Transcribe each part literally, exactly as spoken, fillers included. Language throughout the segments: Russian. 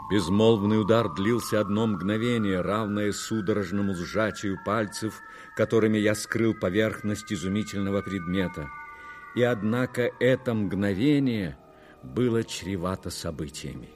Безмолвный удар длился одно мгновение, равное судорожному сжатию пальцев, которыми я скрыл поверхность изумительного предмета. И однако это мгновение было чревато событиями.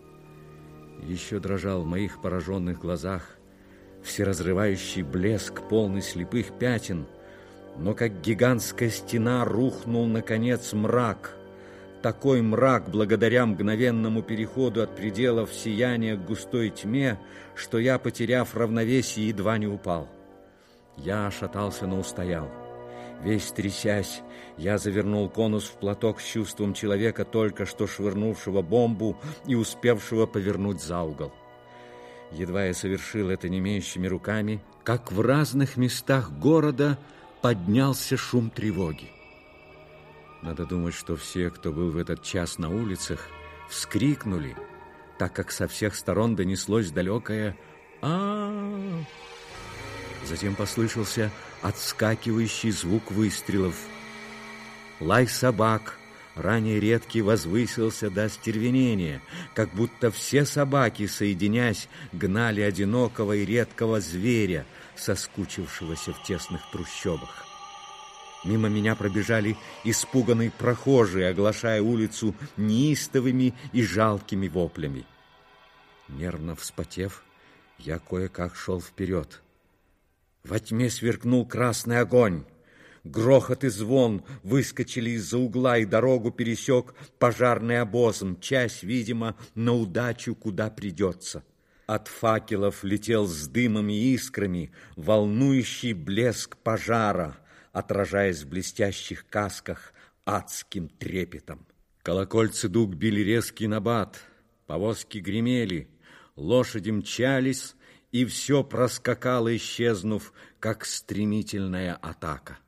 Еще дрожал в моих пораженных глазах всеразрывающий блеск, полный слепых пятен, но как гигантская стена рухнул, наконец, мрак. Такой мрак, благодаря мгновенному переходу от пределов сияния к густой тьме, что я, потеряв равновесие, едва не упал. Я шатался, но устоял. Весь трясясь, я завернул конус в платок с чувством человека, только что швырнувшего бомбу и успевшего повернуть за угол. Едва я совершил это немеющими руками, как в разных местах города поднялся шум тревоги. Надо думать, что все, кто был в этот час на улицах, вскрикнули, так как со всех сторон донеслось далекое «А-а-а». Затем послышался отскакивающий звук выстрелов. Лай собак, ранее редкий, возвысился до остервенения, как будто все собаки, соединясь, гнали одинокого и редкого зверя, соскучившегося в тесных трущобах. Мимо меня пробежали испуганные прохожие, оглашая улицу неистовыми и жалкими воплями. Нервно вспотев, я кое-как шел вперед. Во тьме сверкнул красный огонь. Грохот и звон выскочили из-за угла, и дорогу пересек пожарный обоз, мчась, видимо, на удачу, куда придется. От факелов летел с дымом и искрами волнующий блеск пожара, отражаясь в блестящих касках адским трепетом. Колокольцы дуг били резкий набат, повозки гремели, лошади мчались, и все проскакало, исчезнув, как стремительная атака.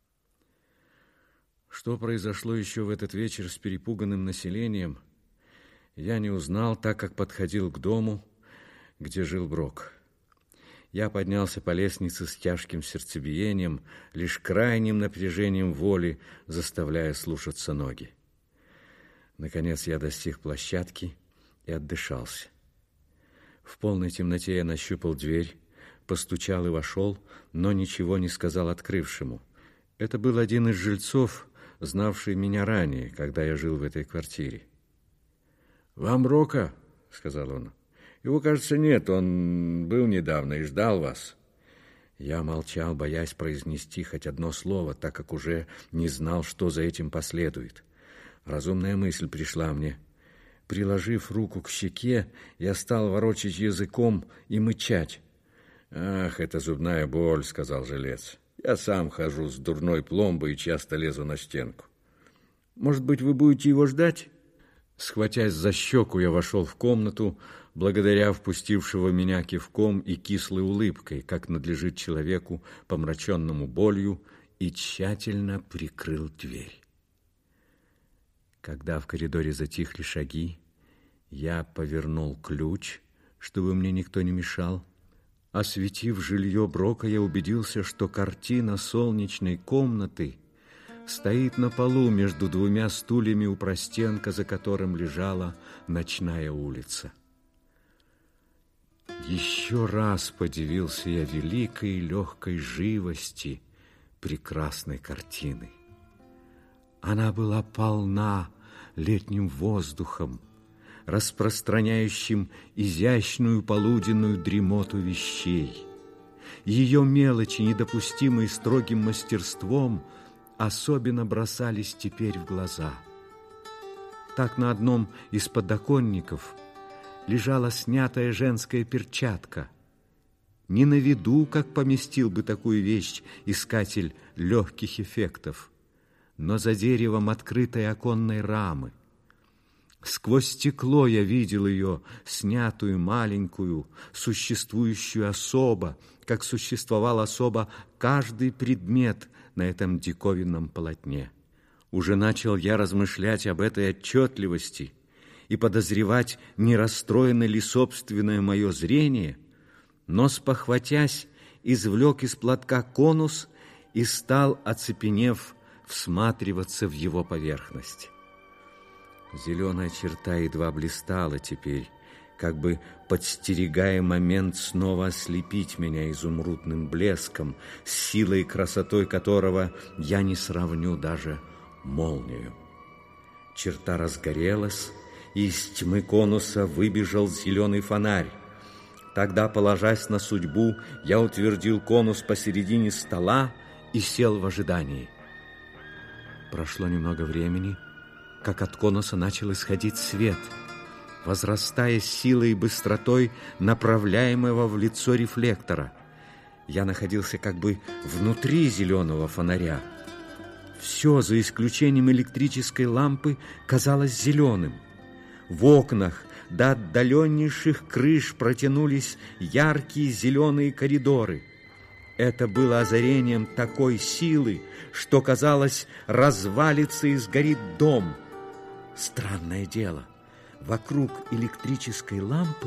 Что произошло еще в этот вечер с перепуганным населением, я не узнал, так как подходил к дому, где жил Брок. Я поднялся по лестнице с тяжким сердцебиением, лишь крайним напряжением воли, заставляя слушаться ноги. Наконец я достиг площадки и отдышался. В полной темноте я нащупал дверь, постучал и вошел, но ничего не сказал открывшему. Это был один из жильцов, знавший меня ранее, когда я жил в этой квартире. «Вам Брока?» — сказал он. «Его, кажется, нет, он был недавно и ждал вас». Я молчал, боясь произнести хоть одно слово, так как уже не знал, что за этим последует. Разумная мысль пришла мне. Приложив руку к щеке, я стал ворочать языком и мычать. «Ах, это зубная боль», — сказал жилец. «Я сам хожу с дурной пломбой и часто лезу на стенку». «Может быть, вы будете его ждать?» Схватясь за щеку, я вошел в комнату, благодаря впустившего меня кивком и кислой улыбкой, как надлежит человеку, помраченному болью, и тщательно прикрыл дверь. Когда в коридоре затихли шаги, я повернул ключ, чтобы мне никто не мешал. Осветив жилье Брока, я убедился, что картина солнечной комнаты стоит на полу между двумя стульями у простенка, за которым лежала ночная улица. Еще раз подивился я великой и легкой живости прекрасной картины. Она была полна летним воздухом, распространяющим изящную полуденную дремоту вещей. Ее мелочи, недопустимые строгим мастерством, особенно бросались теперь в глаза. Так на одном из подоконников лежала снятая женская перчатка. Не на виду, как поместил бы такую вещь искатель легких эффектов, но за деревом открытой оконной рамы. Сквозь стекло я видел ее, снятую, маленькую, существующую особо, как существовал особо каждый предмет на этом диковинном полотне. Уже начал я размышлять об этой отчетливости и подозревать, не расстроено ли собственное мое зрение, но, спохватясь, извлек из платка конус и стал, оцепенев, всматриваться в его поверхность. Зеленая черта едва блистала теперь, как бы подстерегая момент снова ослепить меня изумрудным блеском, с силой и красотой которого я не сравню даже молнию. Черта разгорелась, и из тьмы конуса выбежал зеленый фонарь. Тогда, положась на судьбу, я утвердил конус посередине стола и сел в ожидании. Прошло немного времени, как от конуса начал исходить свет, возрастая силой и быстротой направляемого в лицо рефлектора. Я находился как бы внутри зеленого фонаря. Все, за исключением электрической лампы, казалось зеленым. В окнах до отдаленнейших крыш протянулись яркие зеленые коридоры. Это было озарением такой силы, что, казалось, развалится и сгорит дом. Странное дело, вокруг электрической лампы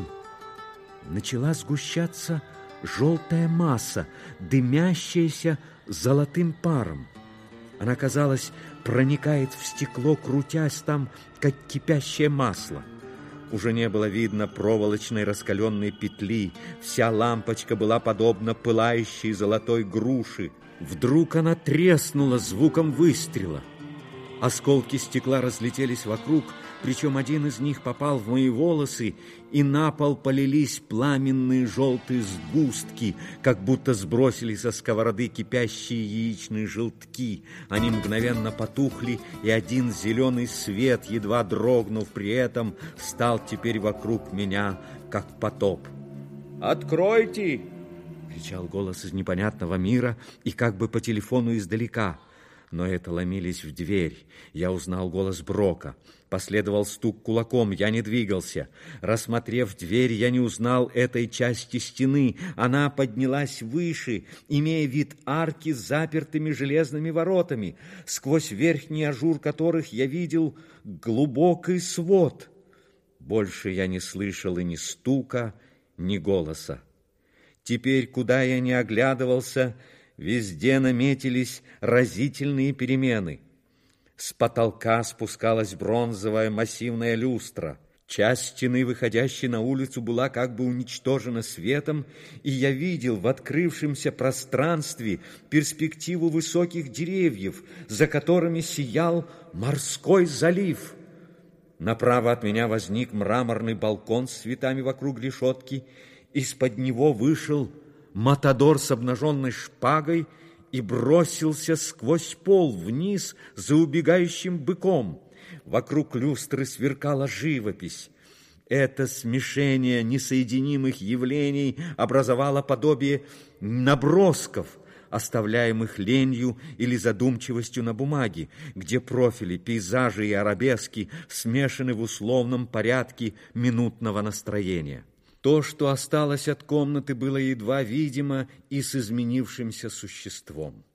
начала сгущаться желтая масса, дымящаяся золотым паром. Она, казалось, проникает в стекло, крутясь там, как кипящее масло. Уже не было видно проволочной раскаленной петли. Вся лампочка была подобна пылающей золотой груши. Вдруг она треснула звуком выстрела. Осколки стекла разлетелись вокруг, причем один из них попал в мои волосы, и на пол полились пламенные желтые сгустки, как будто сбросили со сковороды кипящие яичные желтки. Они мгновенно потухли, и один зеленый свет, едва дрогнув при этом, стал теперь вокруг меня, как потоп. «Откройте!» — кричал голос из непонятного мира и как бы по телефону издалека. Но это ломились в дверь. Я узнал голос Брока. Последовал стук кулаком. Я не двигался. Рассмотрев дверь, я не узнал этой части стены. Она поднялась выше, имея вид арки с запертыми железными воротами, сквозь верхний ажур которых я видел глубокий свод. Больше я не слышал и ни стука, ни голоса. Теперь, куда я ни оглядывался, везде наметились разительные перемены. С потолка спускалась бронзовая массивная люстра. Часть стены, выходящей на улицу, была как бы уничтожена светом, и я видел в открывшемся пространстве перспективу высоких деревьев, за которыми сиял морской залив. Направо от меня возник мраморный балкон с цветами вокруг решетки. Из-под него вышел матадор с обнаженной шпагой и бросился сквозь пол вниз за убегающим быком. Вокруг люстры сверкала живопись. Это смешение несоединимых явлений образовало подобие набросков, оставляемых ленью или задумчивостью на бумаге, где профили, пейзажи и арабески смешаны в условном порядке минутного настроения. То, что осталось от комнаты, было едва видимо и с изменившимся существом.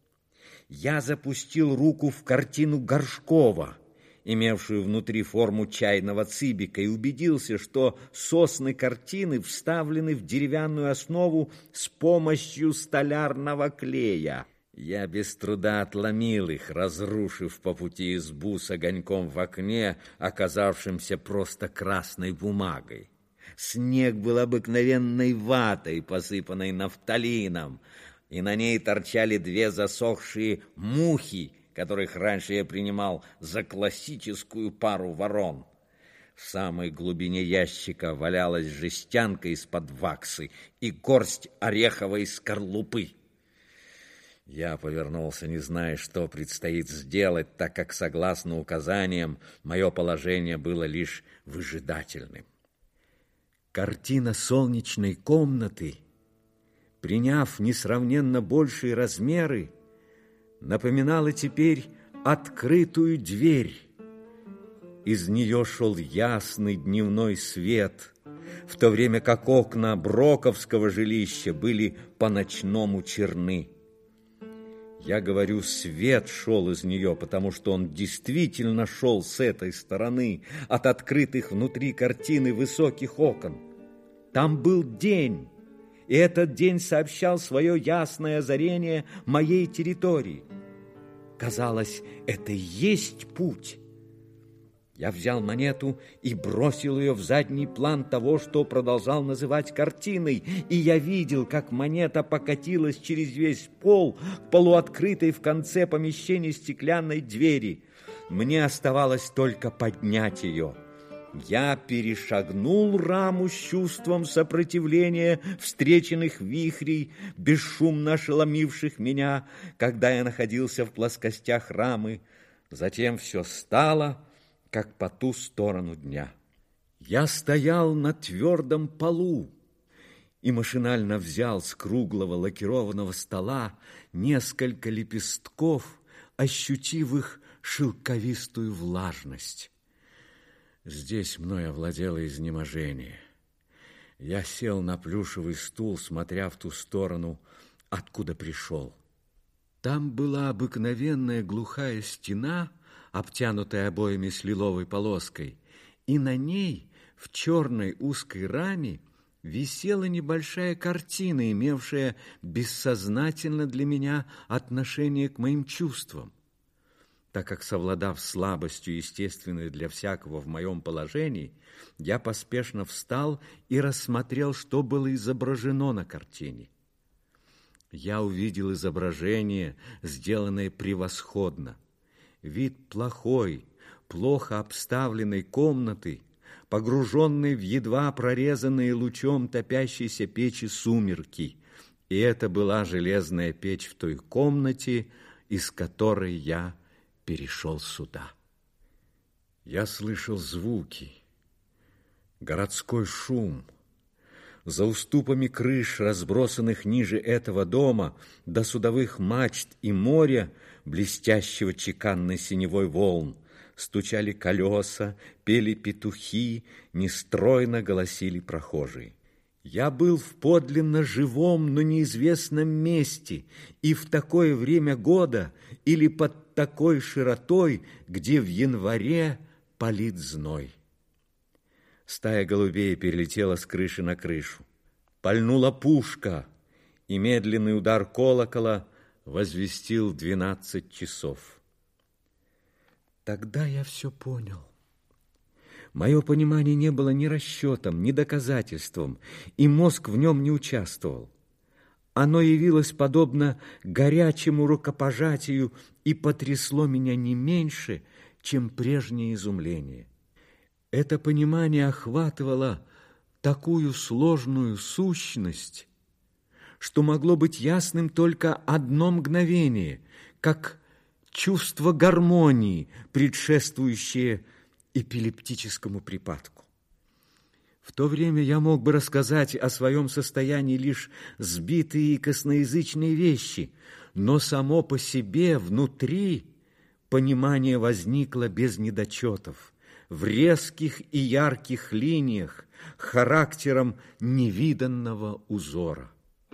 Я запустил руку в картину Горшкова, имевшую внутри форму чайного цибика, и убедился, что сосны картины вставлены в деревянную основу с помощью столярного клея. Я без труда отломил их, разрушив по пути избу с огоньком в окне, оказавшимся просто красной бумагой. Снег был обыкновенной ватой, посыпанной нафталином, и на ней торчали две засохшие мухи, которых раньше я принимал за классическую пару ворон. В самой глубине ящика валялась жестянка из-под ваксы и горсть ореховой скорлупы. Я повернулся, не зная, что предстоит сделать, так как, согласно указаниям, мое положение было лишь выжидательным. Картина солнечной комнаты, приняв несравненно большие размеры, напоминала теперь открытую дверь. Из нее шел ясный дневной свет, в то время как окна Броковского жилища были по-ночному черны. Я говорю, свет шел из нее, потому что он действительно шел с этой стороны, от открытых внутри картины высоких окон. Там был день, и этот день сообщал свое ясное озарение моей территории. Казалось, это и есть путь. Я взял монету и бросил ее в задний план того, что продолжал называть картиной, и я видел, как монета покатилась через весь пол к полуоткрытой в конце помещения стеклянной двери. Мне оставалось только поднять ее. Я перешагнул раму с чувством сопротивления встреченных вихрей, бесшумно ошеломивших меня, когда я находился в плоскостях рамы. Затем все стало, как по ту сторону дня. Я стоял на твердом полу и машинально взял с круглого лакированного стола несколько лепестков, ощутив их шелковистую влажность. Здесь мной овладело изнеможение. Я сел на плюшевый стул, смотря в ту сторону, откуда пришел. Там была обыкновенная глухая стена, обтянутая обоями с лиловой полоской, и на ней в черной узкой раме висела небольшая картина, имевшая бессознательно для меня отношение к моим чувствам. Так как, совладав слабостью, естественной для всякого в моем положении, я поспешно встал и рассмотрел, что было изображено на картине. Я увидел изображение, сделанное превосходно. Вид плохой, плохо обставленной комнаты, погруженной в едва прорезанные лучом топящейся печи сумерки. И это была железная печь в той комнате, из которой я перешел сюда. Я слышал звуки, городской шум. За уступами крыш, разбросанных ниже этого дома, до судовых мачт и моря, блестящего чеканной синевой волн, стучали колеса, пели петухи, нестройно голосили прохожие. Я был в подлинно живом, но неизвестном месте, и в такое время года или под такой широтой, где в январе палит зной. Стая голубей перелетела с крыши на крышу. Пальнула пушка, и медленный удар колокола возвестил двенадцать часов. Тогда я все понял. Мое понимание не было ни расчетом, ни доказательством, и мозг в нем не участвовал. Оно явилось подобно горячему рукопожатию и потрясло меня не меньше, чем прежнее изумление. Это понимание охватывало такую сложную сущность, что могло быть ясным только одно мгновение, как чувство гармонии, предшествующее эпилептическому припадку. В то время я мог бы рассказать о своем состоянии лишь сбитые и косноязычные вещи, но само по себе внутри понимание возникло без недочетов, в резких и ярких линиях, характером невиданного узора.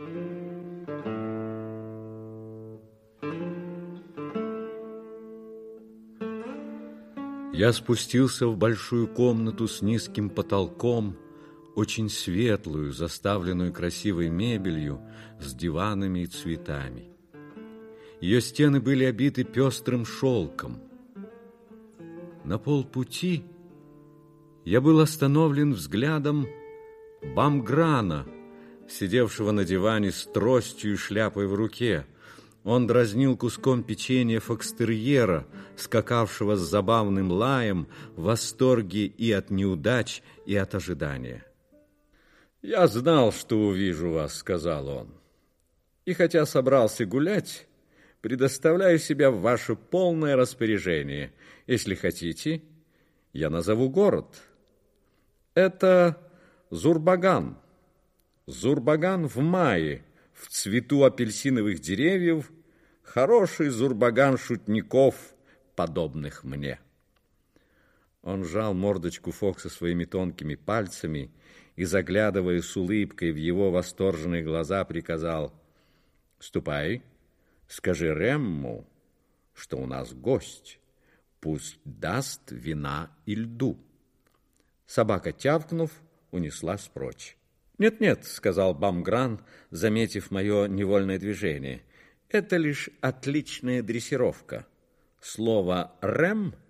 Я спустился в большую комнату с низким потолком, очень светлую, заставленную красивой мебелью, с диванами и цветами. Ее стены были обиты пестрым шелком. На полпути я был остановлен взглядом Бамграна, сидевшего на диване с тростью и шляпой в руке. Он дразнил куском печенья фокстерьера, скакавшего с забавным лаем, в восторге и от неудач, и от ожидания. «Я знал, что увижу вас», — сказал он. «И хотя собрался гулять, предоставляю себя в ваше полное распоряжение. Если хотите, я назову город. Это Зурбаган. Зурбаган в мае, в цвету апельсиновых деревьев, хороший Зурбаган шутников, подобных мне». Он сжал мордочку Фокса своими тонкими пальцами и, заглядывая с улыбкой в его восторженные глаза, приказал: «Ступай, скажи Ремму, что у нас гость, пусть даст вина и льду». Собака, тявкнув, унеслась прочь. «Нет-нет», — сказал Бамгран, заметив мое невольное движение, — «это лишь отличная дрессировка. Слово «рем»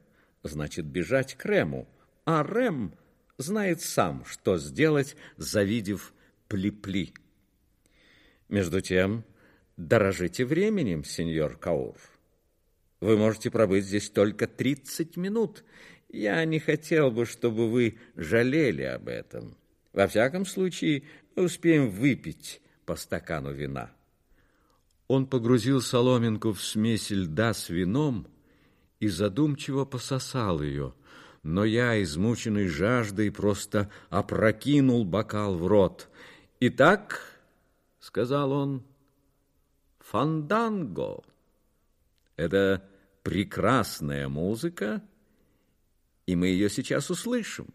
значит бежать к Рему, а Рем знает сам, что сделать, завидев Пли-Пли. Между тем, дорожите временем, сеньор Каур. Вы можете пробыть здесь только тридцать минут. Я не хотел бы, чтобы вы жалели об этом. Во всяком случае, мы успеем выпить по стакану вина. Он погрузил соломинку в смесь льда с вином и задумчиво пососал ее, но я, измученный жаждой, просто опрокинул бокал в рот. «Итак, — сказал он, — фанданго — это прекрасная музыка, и мы ее сейчас услышим».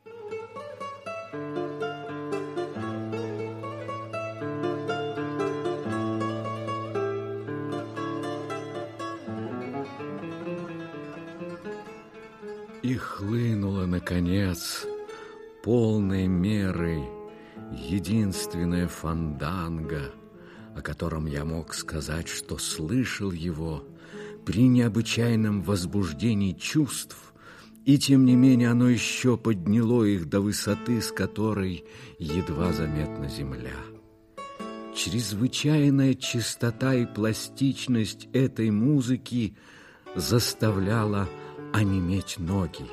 И хлынула, наконец, полной мерой единственное фанданго, о котором я мог сказать, что слышал его при необычайном возбуждении чувств, и тем не менее оно еще подняло их до высоты, с которой едва заметна земля. Чрезвычайная чистота и пластичность этой музыки заставляла онеметь ноги.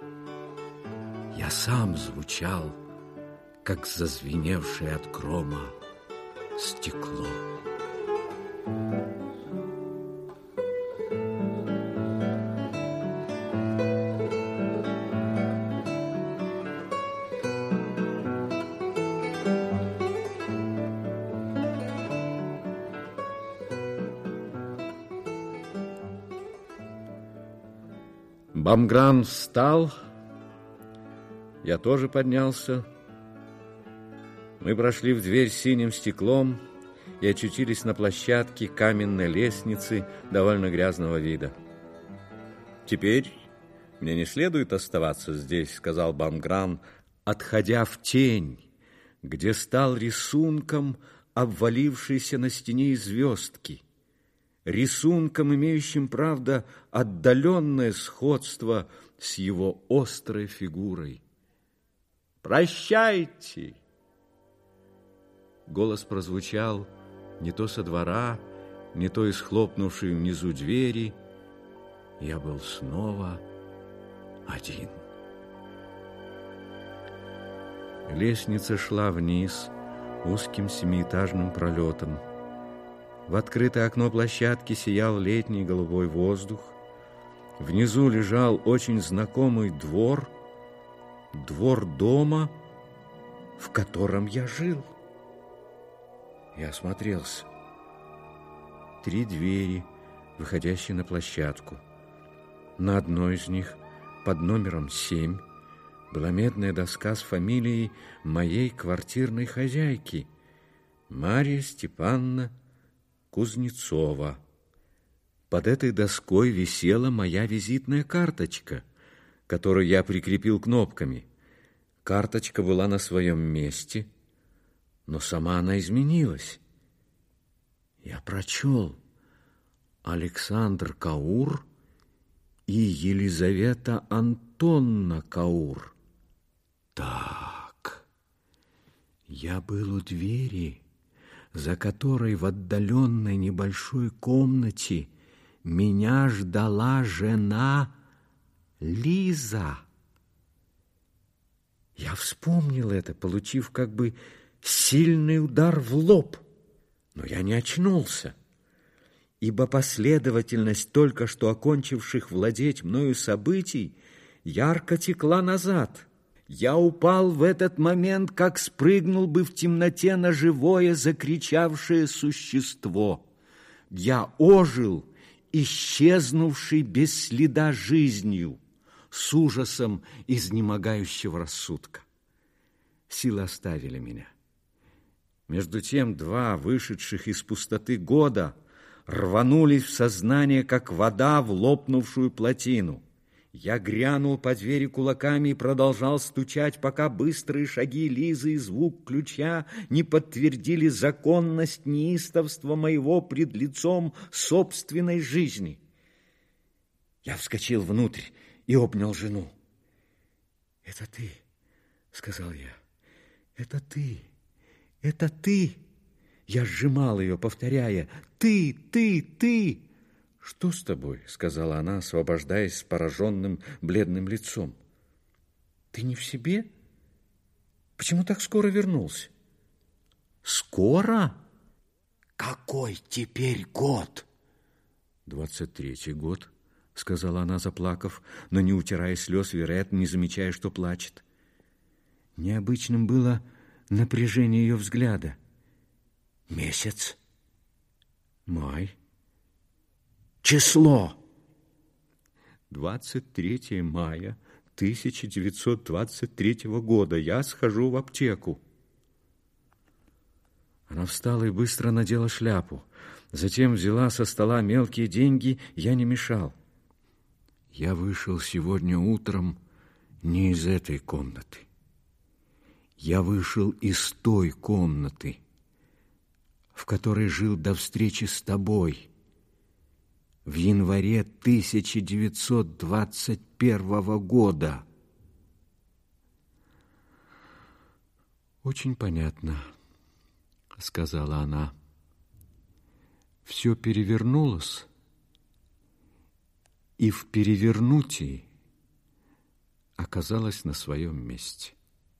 Я сам звучал, как зазвеневшее от грома стекло. Бамгран встал, я тоже поднялся. Мы прошли в дверь синим стеклом и очутились на площадке каменной лестницы довольно грязного вида. «Теперь мне не следует оставаться здесь», — сказал Бамгран, отходя в тень, где стал рисунком обвалившейся на стене звездки. Рисунком, имеющим, правда, отдаленное сходство с его острой фигурой. «Прощайте!» Голос прозвучал не то со двора, не то из хлопнувшей внизу двери. Я был снова один. Лестница шла вниз узким семиэтажным пролетом. В открытое окно площадки сиял летний голубой воздух. Внизу лежал очень знакомый двор, двор дома, в котором я жил. Я осмотрелся. Три двери, выходящие на площадку. На одной из них, под номером семь, была медная доска с фамилией моей квартирной хозяйки, Марья Степановна Кузнецова. Под этой доской висела моя визитная карточка, которую я прикрепил кнопками. Карточка была на своем месте, но сама она изменилась. Я прочел: Александр Каур и Елизавета Антонна Каур. Так, я был у двери, за которой в отдаленной небольшой комнате меня ждала жена Лиза. Я вспомнил это, получив как бы сильный удар в лоб, но я не очнулся, ибо последовательность только что окончивших владеть мною событий ярко текла назад. Я упал в этот момент, как спрыгнул бы в темноте на живое закричавшее существо. Я ожил, исчезнувший без следа жизнью, с ужасом изнемогающего рассудка. Силы оставили меня. Между тем два вышедших из пустоты года рванулись в сознание, как вода в лопнувшую плотину. Я грянул по двери кулаками и продолжал стучать, пока быстрые шаги Лизы и звук ключа не подтвердили законность неистовства моего пред лицом собственной жизни. Я вскочил внутрь и обнял жену. «Это ты», — сказал я, — «это ты, это ты». Я сжимал ее, повторяя: «Ты, ты, ты!» «Что с тобой?» — сказала она, освобождаясь с пораженным бледным лицом. «Ты не в себе? Почему так скоро вернулся?» «Скоро? Какой теперь год?» «Двадцать третий год», — сказала она, заплакав, но не утирая слез, вероятно, не замечая, что плачет. Необычным было напряжение ее взгляда. «Месяц? Май? Число?» «Двадцать третье мая тысяча девятьсот двадцать третьего года. Я схожу в аптеку». Она встала и быстро надела шляпу. Затем взяла со стола мелкие деньги, я не мешал. «Я вышел сегодня утром не из этой комнаты. Я вышел из той комнаты, в которой жил до встречи с тобой в январе тысяча девятьсот двадцать первого года». «Очень понятно», — сказала она. «Все перевернулось, и в перевернутии оказалось на своем месте».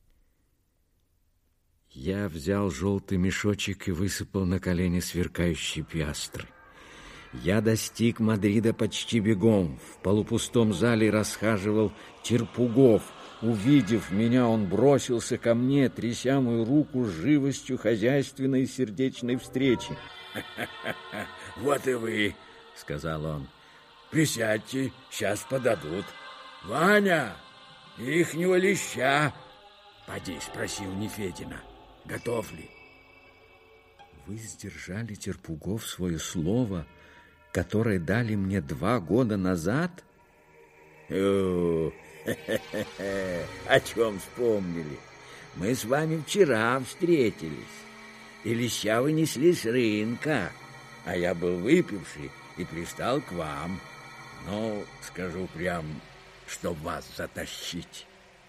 Я взял желтый мешочек и высыпал на колени сверкающие пиастры. Я достиг Мадрида почти бегом. В полупустом зале расхаживал Терпугов. Увидев меня, он бросился ко мне, тряся мою руку с живостью хозяйственной и сердечной встречи. «Ха-ха-ха, вот и вы», — сказал он. «Присядьте, сейчас подадут. Ваня, ихнего леща поди спроси у Нефедина, готов ли?» «Вы сдержали, Терпугов, свое слово, которое дали мне два года назад?» «О, о чем вспомнили? Мы с вами вчера встретились, и леща вы несли с рынка, а я был выпивший и пристал к вам. Но скажу прям, чтоб вас затащить».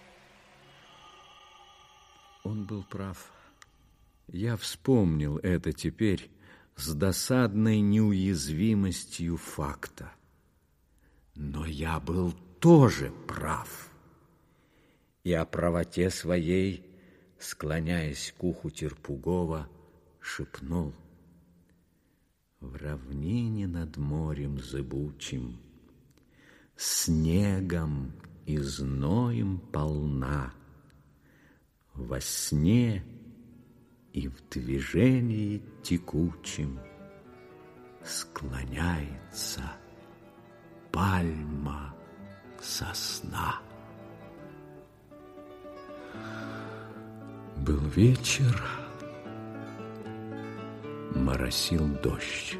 Он был прав. Я вспомнил это теперь с досадной неуязвимостью факта. Но я был тоже прав. И о правоте своей, склоняясь к уху Терпугова, шепнул: «В равнине над морем зыбучим, снегом и зноем полна, во сне и в движении текучем склоняется пальма сосна». Был вечер, моросил дождь.